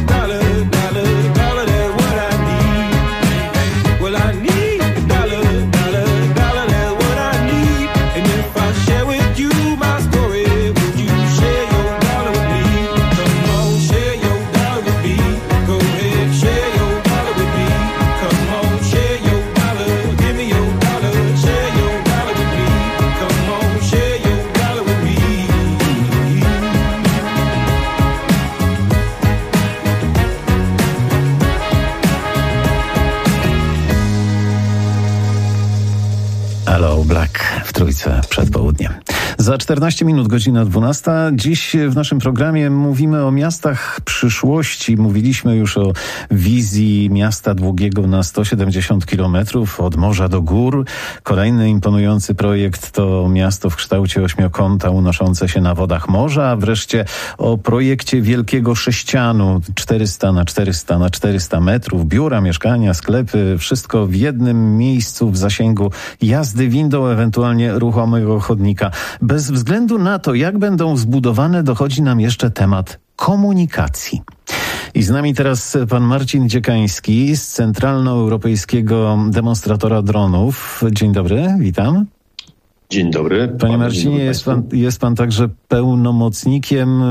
Black w Trójce przed południem. Za 14 minut, godzina 12. Dziś w naszym programie mówimy o miastach przyszłości. Mówiliśmy już o wizji miasta długiego na 170 kilometrów od morza do gór. Kolejny imponujący projekt to miasto w kształcie ośmiokąta unoszące się na wodach morza, a wreszcie o projekcie wielkiego sześcianu 400 na 400 na 400 metrów. Biura, mieszkania, sklepy, wszystko w jednym miejscu w zasięgu jazdy windą, ewentualnie ruchomego chodnika. Bez względu na to, jak będą zbudowane, dochodzi nam jeszcze temat komunikacji. I z nami teraz pan Marcin Dziekański z Centralnoeuropejskiego Demonstratora Dronów. Dzień dobry, witam. Dzień dobry. Panie Marcinie, jest pan także pełnomocnikiem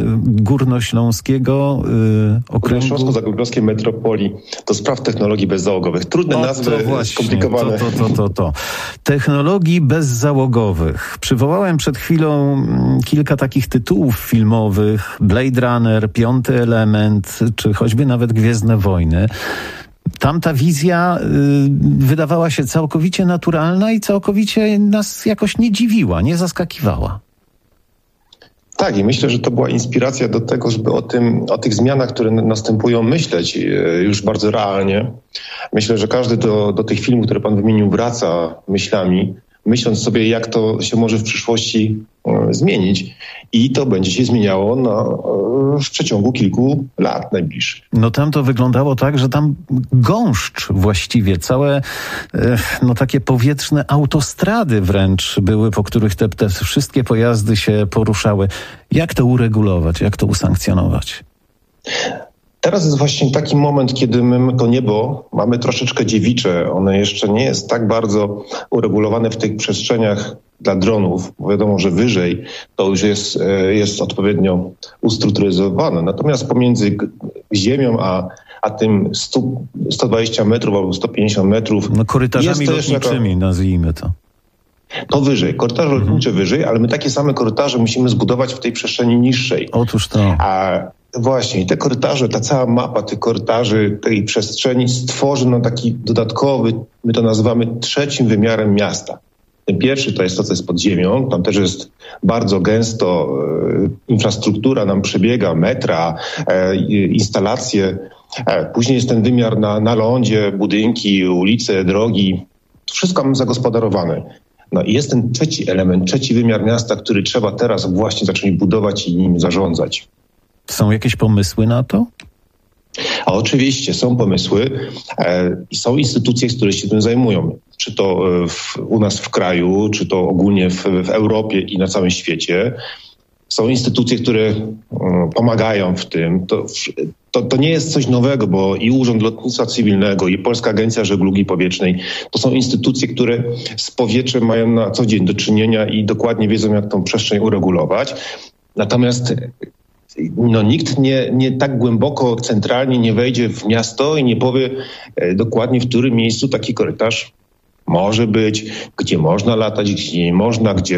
Górnośląskiego Okręgu... Górnośląsko-Zagłębiowskiej Metropolii do spraw technologii bezzałogowych. Trudne nazwy, skomplikowane. Technologii bezzałogowych. Przywołałem przed chwilą kilka takich tytułów filmowych. Blade Runner, Piąty Element, czy choćby nawet Gwiezdne Wojny. Tamta wizja wydawała się całkowicie naturalna i całkowicie nas jakoś nie dziwiła, nie zaskakiwała. Tak, i myślę, że to była inspiracja do tego, żeby o tych zmianach, które następują, myśleć już bardzo realnie. Myślę, że każdy do tych filmów, które pan wymienił, wraca myślami, myśląc sobie, jak to się może w przyszłości zmienić. I to będzie się zmieniało w przeciągu kilku lat najbliższych. No tam to wyglądało tak, że tam gąszcz właściwie, całe takie powietrzne autostrady wręcz były, po których te wszystkie pojazdy się poruszały. Jak to uregulować, jak to usankcjonować? Teraz jest właśnie taki moment, kiedy my to niebo mamy troszeczkę dziewicze. Ono jeszcze nie jest tak bardzo uregulowane w tych przestrzeniach dla dronów, bo wiadomo, że wyżej to już jest odpowiednio ustrukturyzowane. Natomiast pomiędzy ziemią a tym 120 metrów albo 150 metrów... No korytarzami lotniczymi, nazwijmy to. To wyżej, korytarze lotnicze wyżej, ale my takie same korytarze musimy zbudować w tej przestrzeni niższej. Otóż to. Właśnie, i te korytarze, ta cała mapa tych korytarzy, tej przestrzeni stworzy nam taki dodatkowy, my to nazywamy trzecim wymiarem miasta. Ten pierwszy to jest to, co jest pod ziemią, tam też jest bardzo gęsto infrastruktura nam przebiega, metra, instalacje. Później jest ten wymiar na lądzie, budynki, ulice, drogi. To wszystko mamy zagospodarowane. No i jest ten trzeci element, trzeci wymiar miasta, który trzeba teraz właśnie zacząć budować i nim zarządzać. Są jakieś pomysły na to? A oczywiście są pomysły i są instytucje, które się tym zajmują. Czy to u nas w kraju, czy to ogólnie w Europie i na całym świecie. Są instytucje, które pomagają w tym. To nie jest coś nowego, bo i Urząd Lotnictwa Cywilnego, i Polska Agencja Żeglugi Powietrznej to są instytucje, które z powietrzem mają na co dzień do czynienia i dokładnie wiedzą, jak tą przestrzeń uregulować. Natomiast nikt nie tak głęboko, centralnie nie wejdzie w miasto i nie powie dokładnie, w którym miejscu taki korytarz może być, gdzie można latać, gdzie nie można, gdzie...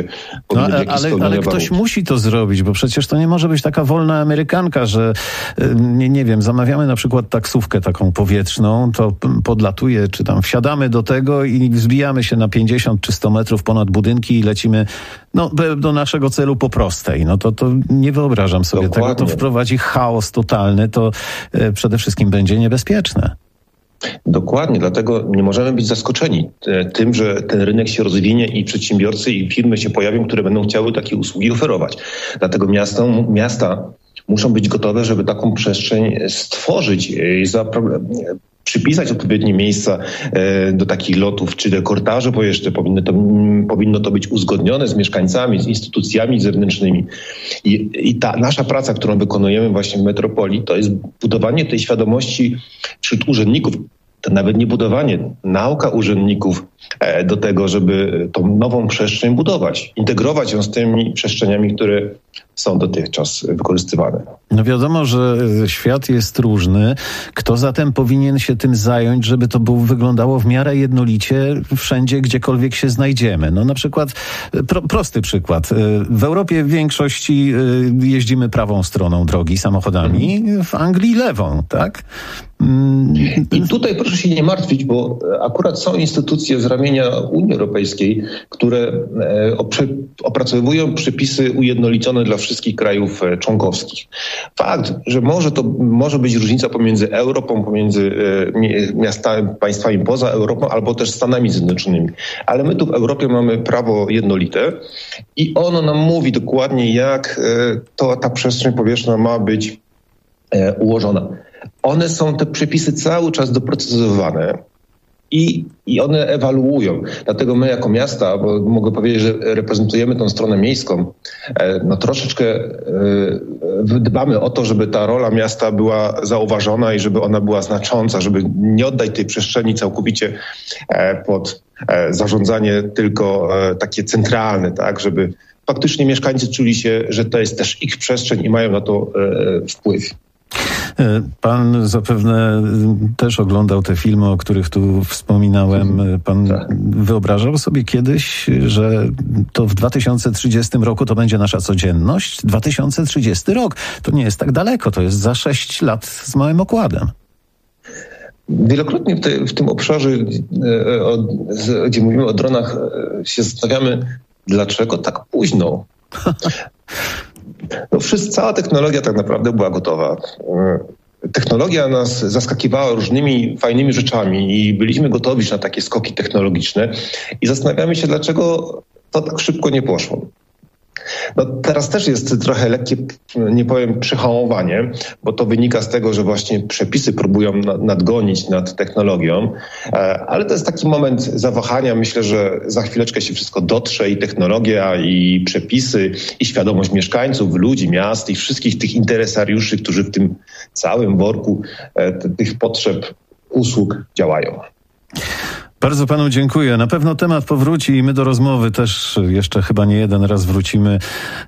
Ale ktoś musi to zrobić, bo przecież to nie może być taka wolna amerykanka, że nie wiem, zamawiamy na przykład taksówkę taką powietrzną, to podlatuje, czy tam wsiadamy do tego i wzbijamy się na 50 czy 100 metrów ponad budynki i lecimy do naszego celu po prostej. No to nie wyobrażam sobie tego, to wprowadzi chaos totalny, to przede wszystkim będzie niebezpieczne. Dokładnie, dlatego nie możemy być zaskoczeni tym, że ten rynek się rozwinie i przedsiębiorcy i firmy się pojawią, które będą chciały takie usługi oferować. Dlatego miasta muszą być gotowe, żeby taką przestrzeń stworzyć i przypisać odpowiednie miejsca do takich lotów, czy do korytarzy powietrznych. Powinno to być uzgodnione z mieszkańcami, z instytucjami zewnętrznymi. I ta nasza praca, którą wykonujemy właśnie w Metropolii, to jest budowanie tej świadomości wśród urzędników. To nawet nie budowanie, nauka urzędników do tego, żeby tą nową przestrzeń budować, integrować ją z tymi przestrzeniami, które są dotychczas wykorzystywane. No wiadomo, że świat jest różny. Kto zatem powinien się tym zająć, żeby to wyglądało w miarę jednolicie wszędzie, gdziekolwiek się znajdziemy? No na przykład, prosty przykład. W Europie w większości jeździmy prawą stroną drogi samochodami, w Anglii lewą, tak? I tutaj proszę się nie martwić, bo akurat są instytucje z ramienia Unii Europejskiej, które opracowują przepisy ujednolicone dla wszystkich krajów członkowskich. Fakt, że może być różnica pomiędzy Europą, pomiędzy miastami, państwami poza Europą, albo też Stanami Zjednoczonymi. Ale my tu w Europie mamy prawo jednolite i ono nam mówi dokładnie, jak ta przestrzeń powietrzna ma być ułożona. Te przepisy cały czas doprecyzowane. i one ewaluują. Dlatego my jako miasta, bo mogę powiedzieć, że reprezentujemy tą stronę miejską, troszeczkę dbamy o to, żeby ta rola miasta była zauważona i żeby ona była znacząca, żeby nie oddać tej przestrzeni całkowicie pod zarządzanie tylko takie centralne, tak, żeby faktycznie mieszkańcy czuli się, że to jest też ich przestrzeń i mają na to wpływ. Pan zapewne też oglądał te filmy, o których tu wspominałem. Pan wyobrażał sobie kiedyś, że to w 2030 roku to będzie nasza codzienność? 2030 rok to nie jest tak daleko, to jest za 6 lat z małym okładem. Wielokrotnie w tym obszarze, gdzie mówimy o dronach, się zastanawiamy, dlaczego tak późno. Cała technologia tak naprawdę była gotowa. Technologia nas zaskakiwała różnymi fajnymi rzeczami i byliśmy gotowi na takie skoki technologiczne i zastanawiamy się, dlaczego to tak szybko nie poszło. Teraz też jest trochę lekkie, nie powiem, przehamowanie, bo to wynika z tego, że właśnie przepisy próbują nadgonić nad technologią, ale to jest taki moment zawahania. Myślę, że za chwileczkę się wszystko dotrze, i technologia, i przepisy, i świadomość mieszkańców, ludzi, miast i wszystkich tych interesariuszy, którzy w tym całym worku tych potrzeb, usług działają. Bardzo panu dziękuję. Na pewno temat powróci i my do rozmowy też jeszcze chyba nie jeden raz wrócimy.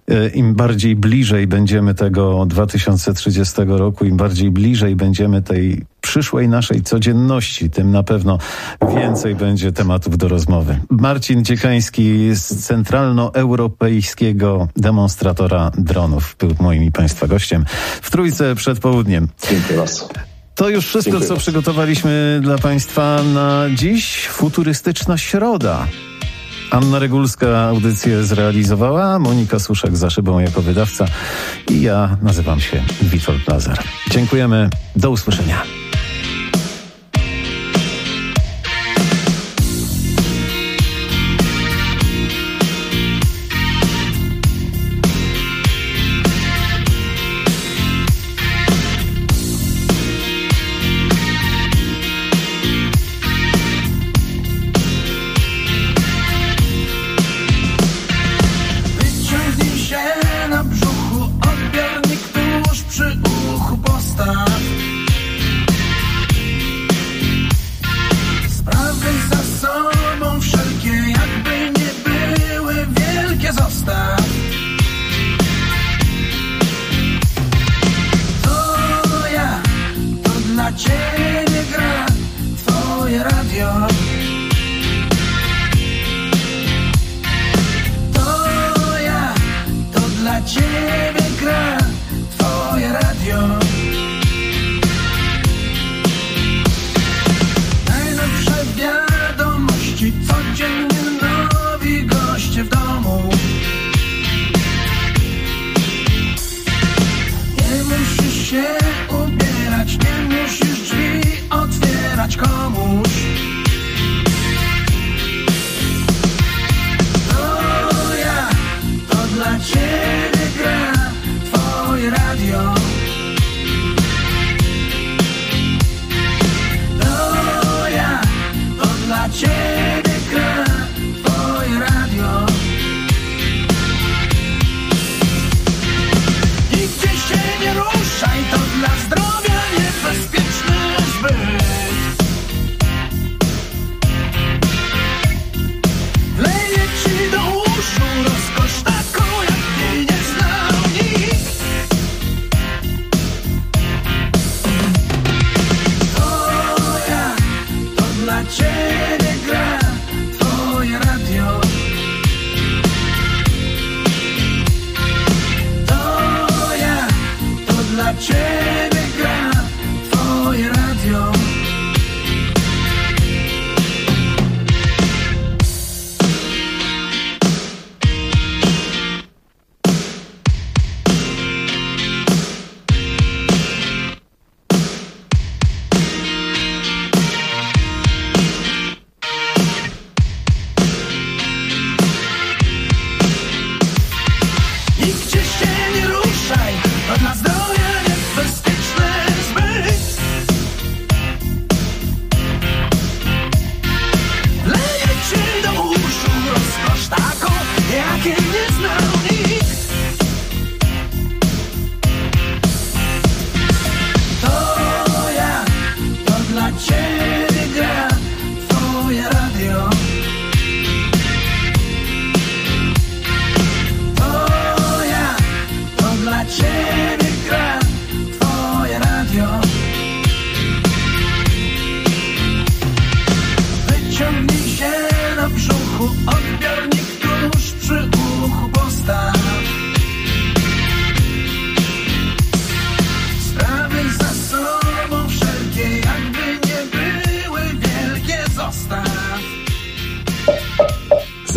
Im bardziej bliżej będziemy tego 2030 roku, im bardziej bliżej będziemy tej przyszłej naszej codzienności, tym na pewno więcej będzie tematów do rozmowy. Marcin Ciekański z Centralnoeuropejskiego Demonstratora Dronów był moim i państwa gościem w Trójce przed południem. Dziękuję bardzo. To już wszystko, co przygotowaliśmy dla państwa na dziś. Futurystyczna środa. Anna Regulska audycję zrealizowała, Monika Suszek za szybą jako wydawca i ja nazywam się Witold Lazar. Dziękujemy, do usłyszenia. Nigdzie się nie ruszaj, to dla zdrowia niebezpieczne.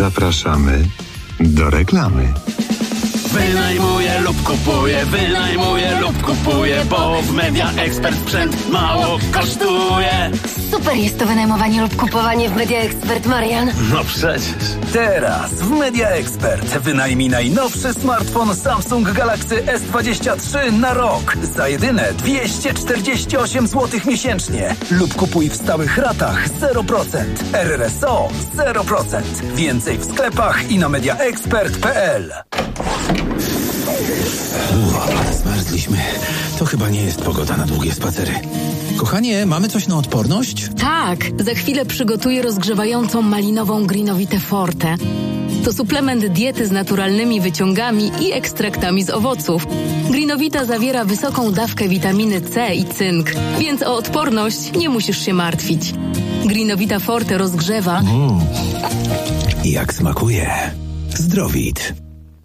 Zapraszamy do reklamy. Wynajmuję lub kupuję, bo w Media Expert sprzęt mało kosztuje. Super jest to wynajmowanie lub kupowanie w Media Expert, Marian. No przecież. Teraz w Media Expert wynajmij najnowszy smartfon Samsung Galaxy S23 na rok za jedyne 248 zł miesięcznie lub kupuj w stałych ratach 0%. RRSO 0%. Więcej w sklepach i na mediaexpert.pl. Zmarzliśmy. To chyba nie jest pogoda na długie spacery. Kochanie, mamy coś na odporność? Tak, za chwilę przygotuję rozgrzewającą malinową Greenowitę Forte. To suplement diety z naturalnymi wyciągami i ekstraktami z owoców. Greenowita zawiera wysoką dawkę witaminy C i cynk, więc o odporność nie musisz się martwić. Greenowita Forte rozgrzewa. Jak smakuje. Zdrowit.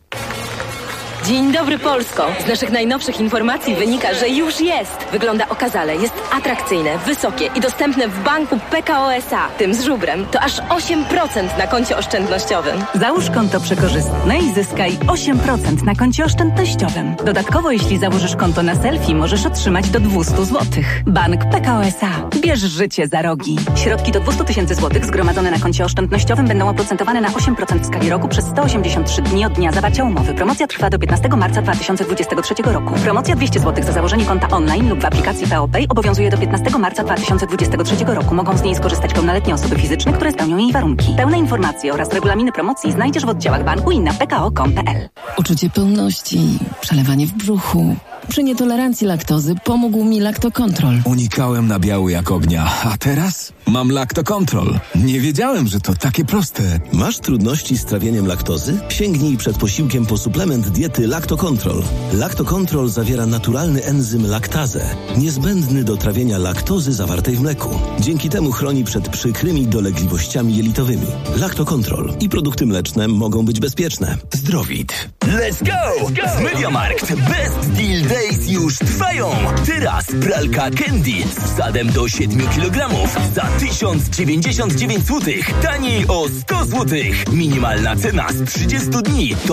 Dzień dobry, Polsko! Z naszych najnowszych informacji wynika, że już jest. Wygląda okazale, jest atrakcyjne, wysokie i dostępne w banku PKO SA. Tym z żubrem to aż 8% na koncie oszczędnościowym. Załóż konto przekorzystne i zyskaj 8% na koncie oszczędnościowym. Dodatkowo, jeśli założysz konto na selfie, możesz otrzymać do 200 zł. Bank PKO SA. Bierz życie za rogi. Środki do 200 000 zł zgromadzone na koncie oszczędnościowym będą oprocentowane na 8% w skali roku przez 183 dni od dnia zawarcia umowy. Promocja trwa do 15 marca 2023 roku. Promocja 200 zł za założenie konta online lub w aplikacji PO Pay obowiązuje do 15 marca 2023 roku. Mogą z niej skorzystać pełnoletnie osoby fizyczne, które spełnią jej warunki. Pełne informacje oraz regulaminy promocji znajdziesz w oddziałach banku i na pko.com.pl. Uczucie pełności, przelewanie w brzuchu. Przy nietolerancji laktozy pomógł mi Lactocontrol. Unikałem nabiału jak ognia, a teraz mam Lactocontrol. Nie wiedziałem, że to takie proste. Masz trudności z trawieniem laktozy? Sięgnij przed posiłkiem po suplement diety Lactocontrol. Lactocontrol zawiera naturalny enzym laktazę, niezbędny do trawienia laktozy zawartej w mleku. Dzięki temu chroni przed przykrymi dolegliwościami jelitowymi. Lactocontrol i produkty mleczne mogą być bezpieczne. Zdrowit. Let's go! Z MediaMarkt Best Deal Days już trwają. Teraz pralka Candy z wsadem do 7 kg za 1099 zł. Taniej o 100 zł. Minimalna cena z 30 dni to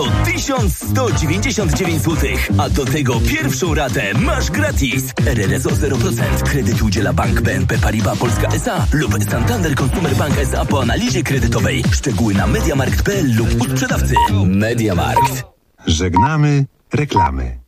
1199 zł. A do tego pierwszą ratę masz gratis. RRSO 0%. Kredyt udziela Bank BNP Paribas Polska S.A. lub Santander Consumer Bank S.A. po analizie kredytowej. Szczegóły na mediamarkt.pl lub u sprzedawcy. MediaMarkt. Żegnamy reklamy.